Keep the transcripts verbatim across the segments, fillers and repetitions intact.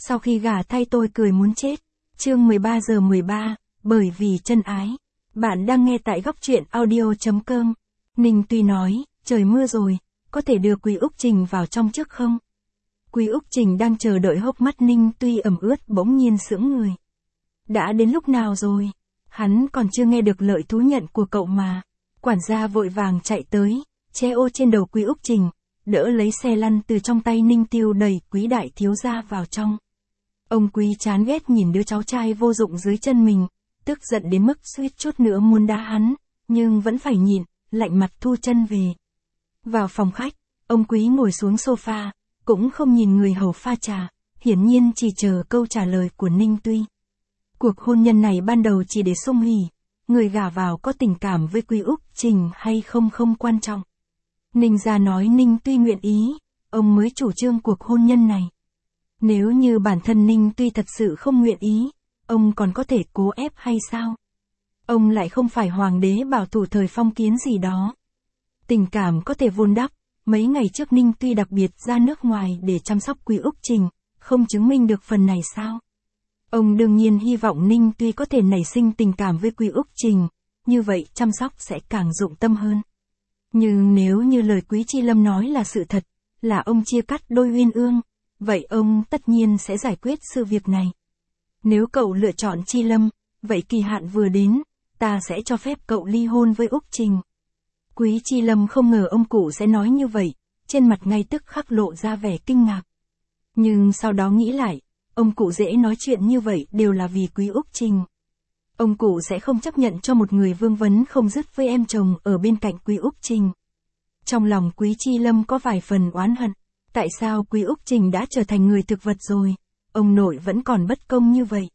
Sau khi gả thay tôi cười muốn chết. Chương mười ba giờ mười ba, bởi vì chân ái. Bạn đang nghe tại góc truyện audio chấm com. Ninh Tuy nói, trời mưa rồi, có thể đưa Quý Úc Trình vào trong trước không? Quý Úc Trình đang chờ đợi, hốc mắt Ninh Tuy ẩm ướt bỗng nhiên sững người. Đã đến lúc nào rồi? Hắn còn chưa nghe được lời thú nhận của cậu mà. Quản gia vội vàng chạy tới, che ô trên đầu Quý Úc Trình, đỡ lấy xe lăn từ trong tay Ninh Tiêu đẩy Quý đại thiếu gia vào trong. Ông Quý chán ghét nhìn đứa cháu trai vô dụng dưới chân mình, tức giận đến mức suýt chút nữa muốn đá hắn, nhưng vẫn phải nhịn, lạnh mặt thu chân về. Vào phòng khách, ông Quý ngồi xuống sofa, cũng không nhìn người hầu pha trà, hiển nhiên chỉ chờ câu trả lời của Ninh Tuy. Cuộc hôn nhân này ban đầu chỉ để sung hỉ, người gả vào có tình cảm với Quý Úc Trình hay không không quan trọng. Ninh gia nói Ninh Tuy nguyện ý, ông mới chủ trương cuộc hôn nhân này. Nếu như bản thân Ninh Tuy thật sự không nguyện ý, ông còn có thể cố ép hay sao? Ông lại không phải hoàng đế bảo thủ thời phong kiến gì đó. Tình cảm có thể vun đắp, mấy ngày trước Ninh Tuy đặc biệt ra nước ngoài để chăm sóc Quý Úc Trình, không chứng minh được phần này sao? Ông đương nhiên hy vọng Ninh Tuy có thể nảy sinh tình cảm với Quý Úc Trình, như vậy chăm sóc sẽ càng dụng tâm hơn. Nhưng nếu như lời Quý Chi Lâm nói là sự thật, là ông chia cắt đôi uyên ương, vậy ông tất nhiên sẽ giải quyết sự việc này. Nếu cậu lựa chọn Chi Lâm, vậy kỳ hạn vừa đến, ta sẽ cho phép cậu ly hôn với Úc Trình. Quý Chi Lâm không ngờ ông cụ sẽ nói như vậy, trên mặt ngay tức khắc lộ ra vẻ kinh ngạc. Nhưng sau đó nghĩ lại, ông cụ dễ nói chuyện như vậy đều là vì Quý Úc Trình. Ông cụ sẽ không chấp nhận cho một người vương vấn không dứt với em chồng ở bên cạnh Quý Úc Trình. Trong lòng Quý Chi Lâm có vài phần oán hận, tại sao Quý Úc Trình đã trở thành người thực vật rồi, ông nội vẫn còn bất công như vậy.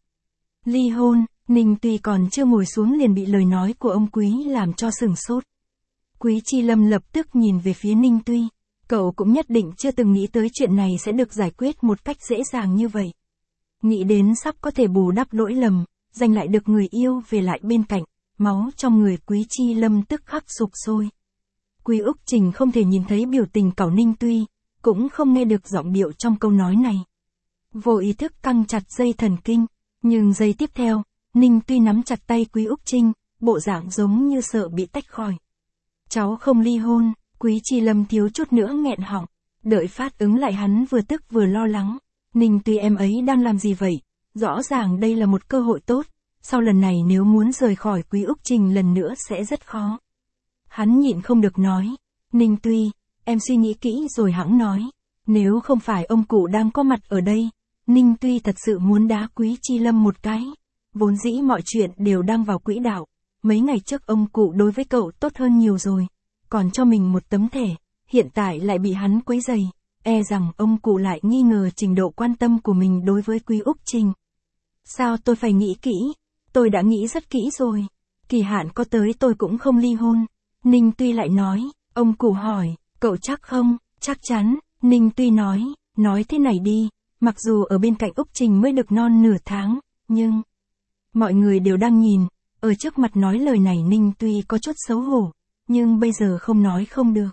Ly hôn, Ninh Tuy còn chưa ngồi xuống liền bị lời nói của ông Quý làm cho sửng sốt. Quý Chi Lâm lập tức nhìn về phía Ninh Tuy, cậu cũng nhất định chưa từng nghĩ tới chuyện này sẽ được giải quyết một cách dễ dàng như vậy. Nghĩ đến sắp có thể bù đắp lỗi lầm, giành lại được người yêu về lại bên cạnh, máu trong người Quý Chi Lâm tức khắc sục sôi. Quý Úc Trình không thể nhìn thấy biểu tình cẩu Ninh Tuy, cũng không nghe được giọng điệu trong câu nói này. Vô ý thức căng chặt dây thần kinh, nhưng giây tiếp theo, Ninh Tuy nắm chặt tay Quý Úc Trình, bộ dạng giống như sợ bị tách khỏi. Cháu không ly hôn, Quý Chi Lâm thiếu chút nữa nghẹn họng, đợi phát ứng lại hắn vừa tức vừa lo lắng. Ninh Tuy em ấy đang làm gì vậy? Rõ ràng đây là một cơ hội tốt, sau lần này nếu muốn rời khỏi Quý Úc Trình lần nữa sẽ rất khó. Hắn nhịn không được nói, Ninh Tuy, em suy nghĩ kỹ rồi hẵng nói, nếu không phải ông cụ đang có mặt ở đây, Ninh Tuy thật sự muốn đá Quý Chi Lâm một cái, vốn dĩ mọi chuyện đều đang vào quỹ đạo, mấy ngày trước ông cụ đối với cậu tốt hơn nhiều rồi, còn cho mình một tấm thẻ, hiện tại lại bị hắn quấy rầy, e rằng ông cụ lại nghi ngờ trình độ quan tâm của mình đối với Quý Úc Trình. Sao tôi phải nghĩ kỹ? Tôi đã nghĩ rất kỹ rồi. Kỳ hạn có tới tôi cũng không ly hôn. Ninh Tuy lại nói, ông cụ hỏi, cậu chắc không? Chắc chắn, Ninh Tuy nói, nói thế này đi, mặc dù ở bên cạnh Úc Trình mới được non nửa tháng, nhưng... Mọi người đều đang nhìn, ở trước mặt nói lời này Ninh Tuy có chút xấu hổ, nhưng bây giờ không nói không được.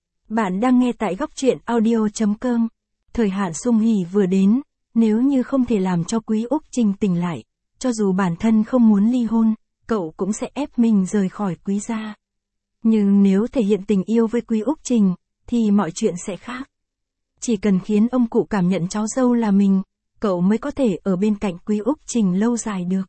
Bạn đang nghe tại góc truyện audio chấm com. Thời hạn sung hỉ vừa đến, nếu như không thể làm cho Quý Úc Trình tỉnh lại, cho dù bản thân không muốn ly hôn, cậu cũng sẽ ép mình rời khỏi Quý gia. Nhưng nếu thể hiện tình yêu với Quý Úc Trình, thì mọi chuyện sẽ khác. Chỉ cần khiến ông cụ cảm nhận cháu dâu là mình, cậu mới có thể ở bên cạnh Quý Úc Trình lâu dài được.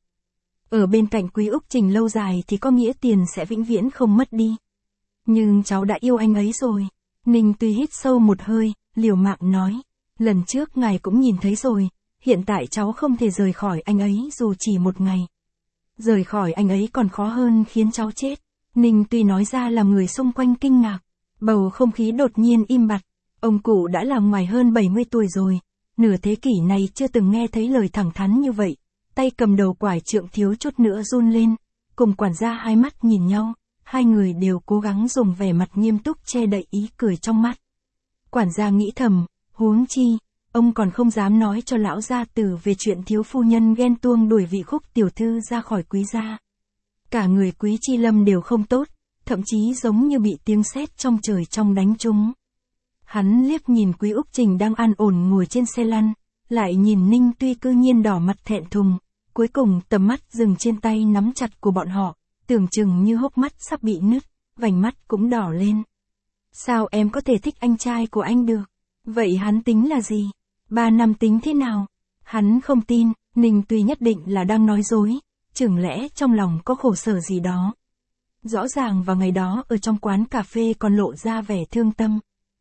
Ở bên cạnh Quý Úc Trình lâu dài thì có nghĩa tiền sẽ vĩnh viễn không mất đi. Nhưng cháu đã yêu anh ấy rồi. Ninh Tuy hít sâu một hơi, liều mạng nói. Lần trước ngài cũng nhìn thấy rồi, hiện tại cháu không thể rời khỏi anh ấy dù chỉ một ngày. Rời khỏi anh ấy còn khó hơn khiến cháu chết. Ninh Tuy nói ra làm người xung quanh kinh ngạc. Bầu không khí đột nhiên im bặt. Ông cụ đã làm ngoài hơn bảy mươi tuổi rồi. Nửa thế kỷ này chưa từng nghe thấy lời thẳng thắn như vậy. Tay cầm đầu quải trượng thiếu chút nữa run lên. Cùng quản gia hai mắt nhìn nhau. Hai người đều cố gắng dùng vẻ mặt nghiêm túc che đậy ý cười trong mắt. Quản gia nghĩ thầm, huống chi, ông còn không dám nói cho lão gia tử về chuyện thiếu phu nhân ghen tuông đuổi vị Khúc tiểu thư ra khỏi Quý gia. Cả người Quý Chi Lâm đều không tốt, thậm chí giống như bị tiếng sét trong trời trong đánh trúng. Hắn liếc nhìn Quý Úc Trình đang an ổn ngồi trên xe lăn, lại nhìn Ninh Tuy cư nhiên đỏ mặt thẹn thùng, cuối cùng tầm mắt dừng trên tay nắm chặt của bọn họ, tưởng chừng như hốc mắt sắp bị nứt, vành mắt cũng đỏ lên. Sao em có thể thích anh trai của anh được? Vậy hắn tính là gì? Ba năm tính thế nào? Hắn không tin, Ninh Tuy nhất định là đang nói dối, chừng lẽ trong lòng có khổ sở gì đó. Rõ ràng vào ngày đó ở trong quán cà phê còn lộ ra vẻ thương tâm.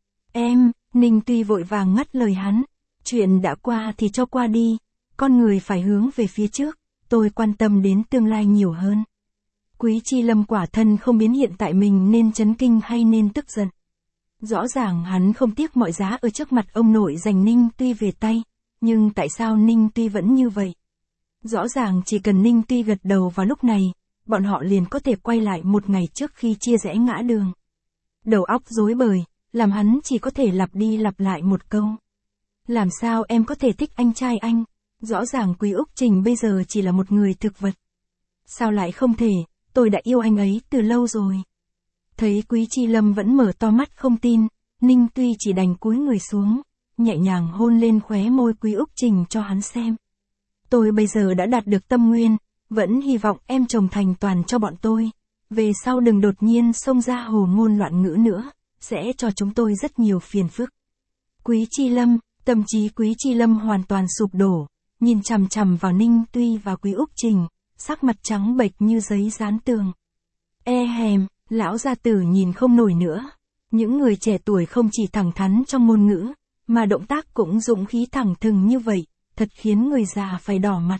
Em, Ninh Tuy vội vàng ngắt lời hắn, chuyện đã qua thì cho qua đi, con người phải hướng về phía trước, tôi quan tâm đến tương lai nhiều hơn. Quý Chi Lâm quả thân không biến hiện tại mình nên chấn kinh hay nên tức giận. Rõ ràng hắn không tiếc mọi giá ở trước mặt ông nội giành Ninh Tuy về tay, nhưng tại sao Ninh Tuy vẫn như vậy? Rõ ràng chỉ cần Ninh Tuy gật đầu vào lúc này, bọn họ liền có thể quay lại một ngày trước khi chia rẽ ngã đường. Đầu óc rối bời, làm hắn chỉ có thể lặp đi lặp lại một câu. Làm sao em có thể thích anh trai anh? Rõ ràng Quý Úc Trình bây giờ chỉ là một người thực vật. Sao lại không thể, tôi đã yêu anh ấy từ lâu rồi. Thấy Quý Chi Lâm vẫn mở to mắt không tin, Ninh Tuy chỉ đành cúi người xuống, nhẹ nhàng hôn lên khóe môi Quý Úc Trình cho hắn xem. Tôi bây giờ đã đạt được tâm nguyên, vẫn hy vọng em trồng thành toàn cho bọn tôi. Về sau đừng đột nhiên xông ra hồ ngôn loạn ngữ nữa, sẽ cho chúng tôi rất nhiều phiền phức. Quý Chi Lâm, tâm trí Quý Chi Lâm hoàn toàn sụp đổ, nhìn chằm chằm vào Ninh Tuy và Quý Úc Trình, sắc mặt trắng bệch như giấy dán tường. E hèm, lão gia tử nhìn không nổi nữa. Những người trẻ tuổi không chỉ thẳng thắn trong ngôn ngữ, mà động tác cũng dũng khí thẳng thừng như vậy, thật khiến người già phải đỏ mặt.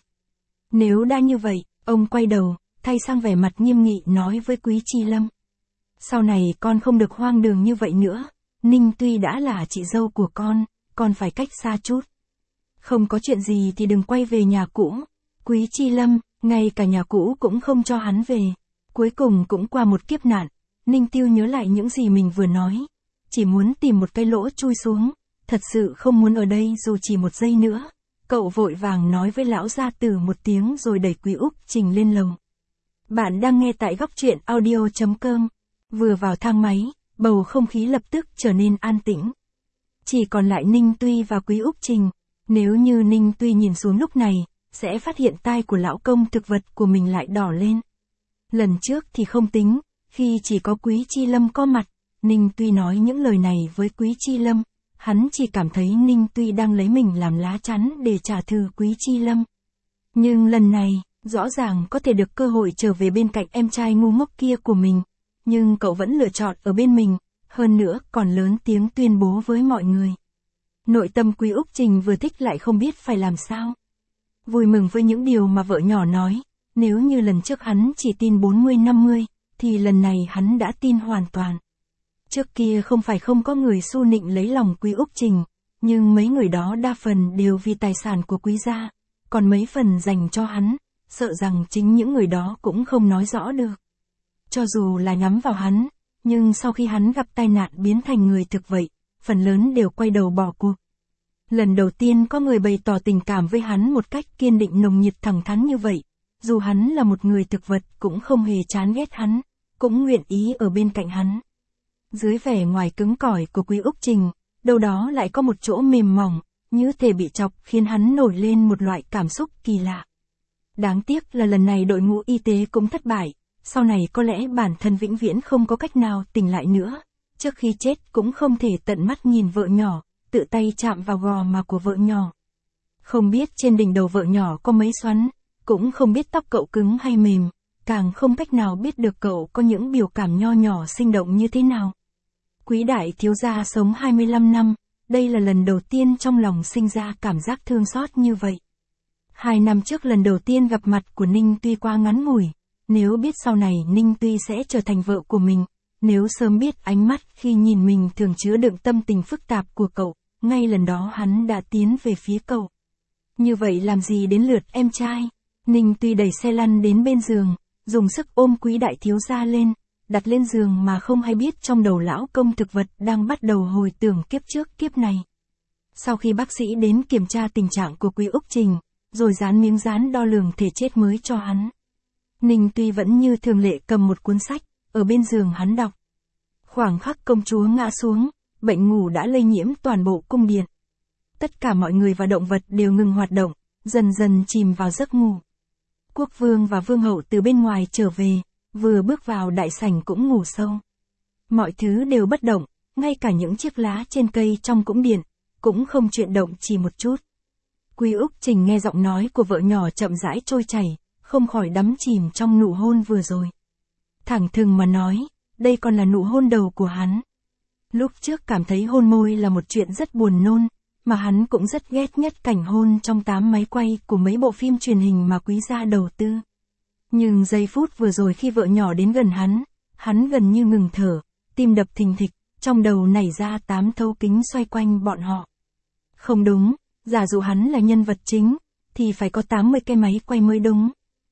Nếu đã như vậy, ông quay đầu, thay sang vẻ mặt nghiêm nghị nói với Quý Chi Lâm. Sau này con không được hoang đường như vậy nữa, Ninh Tuy đã là chị dâu của con, con phải cách xa chút. Không có chuyện gì thì đừng quay về nhà cũ. Quý Chi Lâm, ngay cả nhà cũ cũng không cho hắn về. Cuối cùng cũng qua một kiếp nạn, Ninh Tiêu nhớ lại những gì mình vừa nói. Chỉ muốn tìm một cái lỗ chui xuống, thật sự không muốn ở đây dù chỉ một giây nữa. Cậu vội vàng nói với lão gia tử một tiếng rồi đẩy Quý Úc Trình lên lầu. Bạn đang nghe tại góc truyện audio chấm com. Vừa vào thang máy, bầu không khí lập tức trở nên an tĩnh. Chỉ còn lại Ninh Tuy và Quý Úc Trình. Nếu như Ninh Tuy nhìn xuống lúc này, sẽ phát hiện tai của lão công thực vật của mình lại đỏ lên. Lần trước thì không tính, khi chỉ có Quý Chi Lâm có mặt, Ninh Tuy nói những lời này với Quý Chi Lâm, hắn chỉ cảm thấy Ninh Tuy đang lấy mình làm lá chắn để trả thù Quý Chi Lâm. Nhưng lần này, rõ ràng có thể được cơ hội trở về bên cạnh em trai ngu ngốc kia của mình, nhưng cậu vẫn lựa chọn ở bên mình, hơn nữa còn lớn tiếng tuyên bố với mọi người. Nội tâm Quý Úc Trình vừa thích lại không biết phải làm sao. Vui mừng với những điều mà vợ nhỏ nói, nếu như lần trước hắn chỉ tin bốn mươi năm mươi, thì lần này hắn đã tin hoàn toàn. Trước kia không phải không có người xu nịnh lấy lòng Quý Úc Trình, nhưng mấy người đó đa phần đều vì tài sản của Quý gia, còn mấy phần dành cho hắn, sợ rằng chính những người đó cũng không nói rõ được. Cho dù là nhắm vào hắn, nhưng sau khi hắn gặp tai nạn biến thành người thực vậy, phần lớn đều quay đầu bỏ cuộc. Lần đầu tiên có người bày tỏ tình cảm với hắn một cách kiên định nồng nhiệt thẳng thắn như vậy, dù hắn là một người thực vật cũng không hề chán ghét hắn, cũng nguyện ý ở bên cạnh hắn. Dưới vẻ ngoài cứng cỏi của Quý Úc Trình, đâu đó lại có một chỗ mềm mỏng, như thể bị chọc khiến hắn nổi lên một loại cảm xúc kỳ lạ. Đáng tiếc là lần này đội ngũ y tế cũng thất bại, sau này có lẽ bản thân vĩnh viễn không có cách nào tỉnh lại nữa, trước khi chết cũng không thể tận mắt nhìn vợ nhỏ, tự tay chạm vào gò má của vợ nhỏ. Không biết trên đỉnh đầu vợ nhỏ có mấy xoắn, cũng không biết tóc cậu cứng hay mềm, càng không cách nào biết được cậu có những biểu cảm nho nhỏ sinh động như thế nào. Quý đại thiếu gia sống hai mươi lăm năm, đây là lần đầu tiên trong lòng sinh ra cảm giác thương xót như vậy. Hai năm trước lần đầu tiên gặp mặt của Ninh Tuy quá ngắn ngủi, nếu biết sau này Ninh Tuy sẽ trở thành vợ của mình, nếu sớm biết ánh mắt khi nhìn mình thường chứa đựng tâm tình phức tạp của cậu, ngay lần đó hắn đã tiến về phía cậu. Như vậy làm gì đến lượt em trai? Ninh Tuy đẩy xe lăn đến bên giường, dùng sức ôm Quý đại thiếu gia lên, đặt lên giường mà không hay biết trong đầu lão công thực vật đang bắt đầu hồi tưởng kiếp trước kiếp này. Sau khi bác sĩ đến kiểm tra tình trạng của Quý Úc Trình, rồi dán miếng dán đo lường thể chết mới cho hắn, Ninh Tuy vẫn như thường lệ cầm một cuốn sách, ở bên giường hắn đọc. Khoảng khắc công chúa ngã xuống, bệnh ngủ đã lây nhiễm toàn bộ cung điện. tất cả mọi người và động vật đều ngừng hoạt động, dần dần chìm vào giấc ngủ. Quốc vương và vương hậu từ bên ngoài trở về, vừa bước vào đại sảnh cũng ngủ sâu. Mọi thứ đều bất động, ngay cả những chiếc lá trên cây trong cung điện, cũng không chuyển động chỉ một chút. Quý Úc Trình nghe giọng nói của vợ nhỏ chậm rãi trôi chảy, không khỏi đắm chìm trong nụ hôn vừa rồi. Thẳng thừng mà nói, đây còn là nụ hôn đầu của hắn. Lúc trước cảm thấy hôn môi là một chuyện rất buồn nôn, mà hắn cũng rất ghét nhất cảnh hôn trong tám máy quay của mấy bộ phim truyền hình mà quý gia đầu tư. Nhưng giây phút vừa rồi khi vợ nhỏ đến gần hắn, hắn gần như ngừng thở, tim đập thình thịch, trong đầu nảy ra tám thấu kính xoay quanh bọn họ. Không đúng, giả dụ hắn là nhân vật chính, thì phải có tám mươi cái máy quay mới đúng.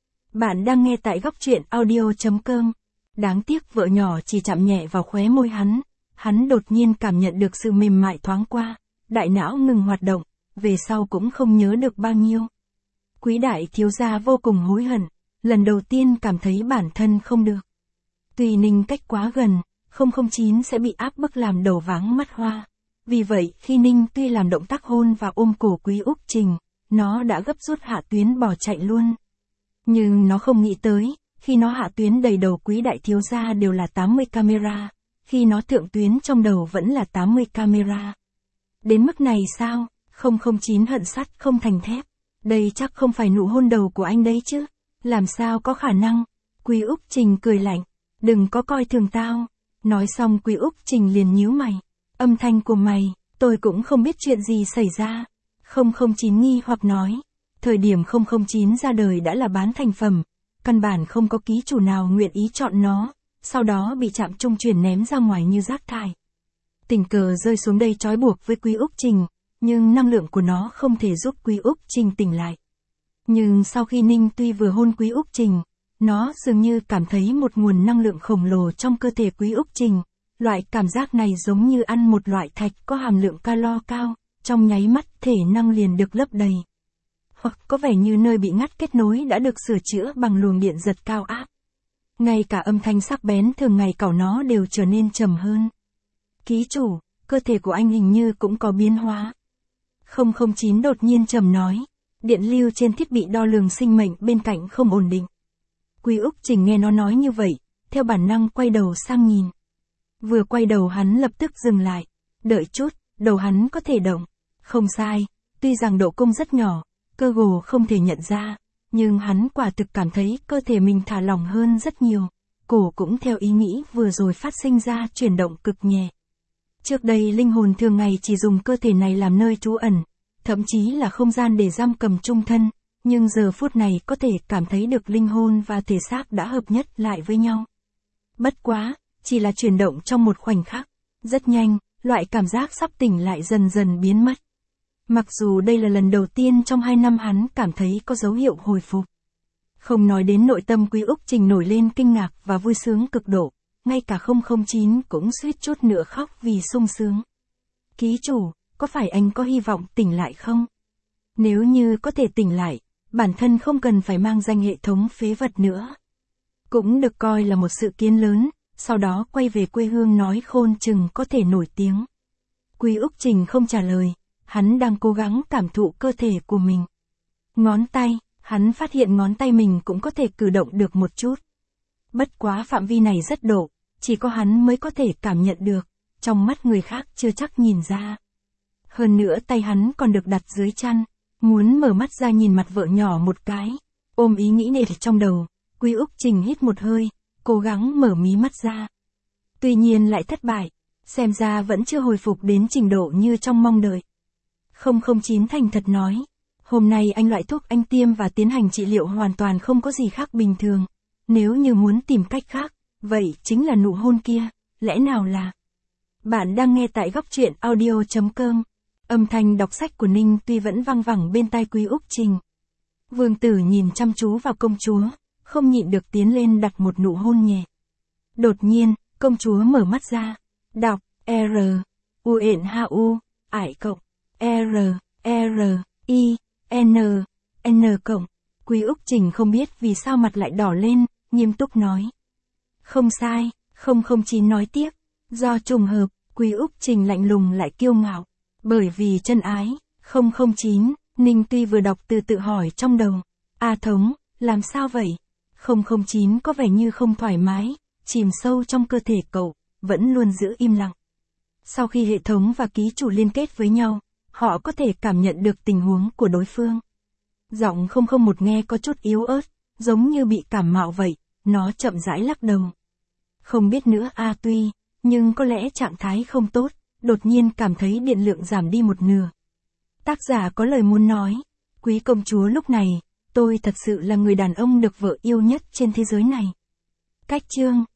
Bạn đang nghe tại góc truyện audio chấm com. Đáng tiếc vợ nhỏ chỉ chạm nhẹ vào khóe môi hắn, hắn đột nhiên cảm nhận được sự mềm mại thoáng qua, đại não ngừng hoạt động, về sau cũng không nhớ được bao nhiêu. Quý đại thiếu gia vô cùng hối hận, lần đầu tiên cảm thấy bản thân không được. Tuy Ninh cách quá gần, không không chín sẽ bị áp bức làm đầu váng mắt hoa. Vì vậy khi Ninh tuy làm động tác hôn và ôm cổ Quý Úc Trình, nó đã gấp rút hạ tuyến bỏ chạy luôn. Nhưng nó không nghĩ tới, khi nó hạ tuyến đầy đầu quý đại thiếu gia đều là tám mươi camera, khi nó thượng tuyến trong đầu vẫn là tám mươi camera. Đến mức này sao? không không chín hận sắt không thành thép. Đây chắc không phải nụ hôn đầu của anh đấy chứ? Làm sao có khả năng? Quý Úc Trình cười lạnh, đừng có coi thường tao. Nói xong Quý Úc Trình liền nhíu mày. Âm thanh của mày, tôi cũng không biết chuyện gì xảy ra. không không chín nghi hoặc nói, thời điểm không không chín ra đời đã là bán thành phẩm, căn bản không có ký chủ nào nguyện ý chọn nó, sau đó bị trạm trung chuyển ném ra ngoài như rác thải. Tình cờ rơi xuống đây trói buộc với Quý Úc Trình, nhưng năng lượng của nó không thể giúp Quý Úc Trình tỉnh lại. Nhưng sau khi Ninh tuy vừa hôn Quý Úc Trình, nó dường như cảm thấy một nguồn năng lượng khổng lồ trong cơ thể Quý Úc Trình. Loại cảm giác này giống như ăn một loại thạch có hàm lượng calo cao, trong nháy mắt thể năng liền được lấp đầy. Hoặc có vẻ như nơi bị ngắt kết nối đã được sửa chữa bằng luồng điện giật cao áp. Ngay cả âm thanh sắc bén thường ngày cẩu nó đều trở nên trầm hơn. Ký chủ, cơ thể của anh hình như cũng có biến hóa. không không chín đột nhiên trầm nói, điện lưu trên thiết bị đo lường sinh mệnh bên cạnh không ổn định. Quý Úc Trình nghe nó nói như vậy, theo bản năng quay đầu sang nhìn. Vừa quay đầu hắn lập tức dừng lại. Đợi chút, đầu hắn có thể động. Không sai, tuy rằng độ cung rất nhỏ, cơ hồ không thể nhận ra, nhưng hắn quả thực cảm thấy cơ thể mình thả lỏng hơn rất nhiều. Cổ cũng theo ý nghĩ vừa rồi phát sinh ra chuyển động cực nhẹ. Trước đây linh hồn thường ngày chỉ dùng cơ thể này làm nơi trú ẩn, thậm chí là không gian để giam cầm chung thân, nhưng giờ phút này có thể cảm thấy được linh hồn và thể xác đã hợp nhất lại với nhau. Bất quá, chỉ là chuyển động trong một khoảnh khắc, rất nhanh, loại cảm giác sắp tỉnh lại dần dần biến mất. Mặc dù đây là lần đầu tiên trong hai năm hắn cảm thấy có dấu hiệu hồi phục. Không nói đến nội tâm Quý Úc Trình nổi lên kinh ngạc và vui sướng cực độ, ngay cả không không chín cũng suýt chút nữa khóc vì sung sướng. Ký chủ, có phải anh có hy vọng tỉnh lại không? Nếu như có thể tỉnh lại, bản thân không cần phải mang danh hệ thống phế vật nữa. Cũng được coi là một sự kiến lớn, sau đó quay về quê hương nói khôn chừng có thể nổi tiếng. Quý Úc Trình không trả lời, hắn đang cố gắng cảm thụ cơ thể của mình. Ngón tay, hắn phát hiện ngón tay mình cũng có thể cử động được một chút. Bất quá phạm vi này rất độ, chỉ có hắn mới có thể cảm nhận được, trong mắt người khác chưa chắc nhìn ra. Hơn nữa tay hắn còn được đặt dưới chăn, muốn mở mắt ra nhìn mặt vợ nhỏ một cái, ôm ý nghĩ này trong đầu, Quý Úc Trình hít một hơi, cố gắng mở mí mắt ra. Tuy nhiên lại thất bại, xem ra vẫn chưa hồi phục đến trình độ như trong mong đợi. không không chín thành thật nói, hôm nay anh loại thuốc anh tiêm và tiến hành trị liệu hoàn toàn không có gì khác bình thường. Nếu như muốn tìm cách khác, vậy chính là nụ hôn kia, lẽ nào là... Bạn đang nghe tại góc truyện audio chấm com. Âm thanh đọc sách của Ninh tuy vẫn vang vẳng bên tai Quý Úc Trình. Vương tử nhìn chăm chú vào công chúa, không nhịn được tiến lên đặt một nụ hôn nhẹ. Đột nhiên, công chúa mở mắt ra, đọc, R, U N H U, ải cộng, R, R, I, N, N cộng. Quý Úc Trình không biết vì sao mặt lại đỏ lên, nghiêm túc nói. Không sai, không không chín nói tiếp, do trùng hợp, Quý Úc Trình lạnh lùng lại kiêu ngạo. Bởi vì chân ái, không không chín, Ninh Tuy vừa đọc từ tự hỏi trong đầu. A Thống, làm sao vậy? không không chín có vẻ như không thoải mái, chìm sâu trong cơ thể cậu, vẫn luôn giữ im lặng. Sau khi hệ thống và ký chủ liên kết với nhau, họ có thể cảm nhận được tình huống của đối phương. Giọng không không một nghe có chút yếu ớt, giống như bị cảm mạo vậy, nó chậm rãi lắc đầu. Không biết nữa A Tuy, nhưng có lẽ trạng thái không tốt, đột nhiên cảm thấy điện lượng giảm đi một nửa. Tác giả có lời muốn nói, quý công chúa lúc này, tôi thật sự là người đàn ông được vợ yêu nhất trên thế giới này. Cách chương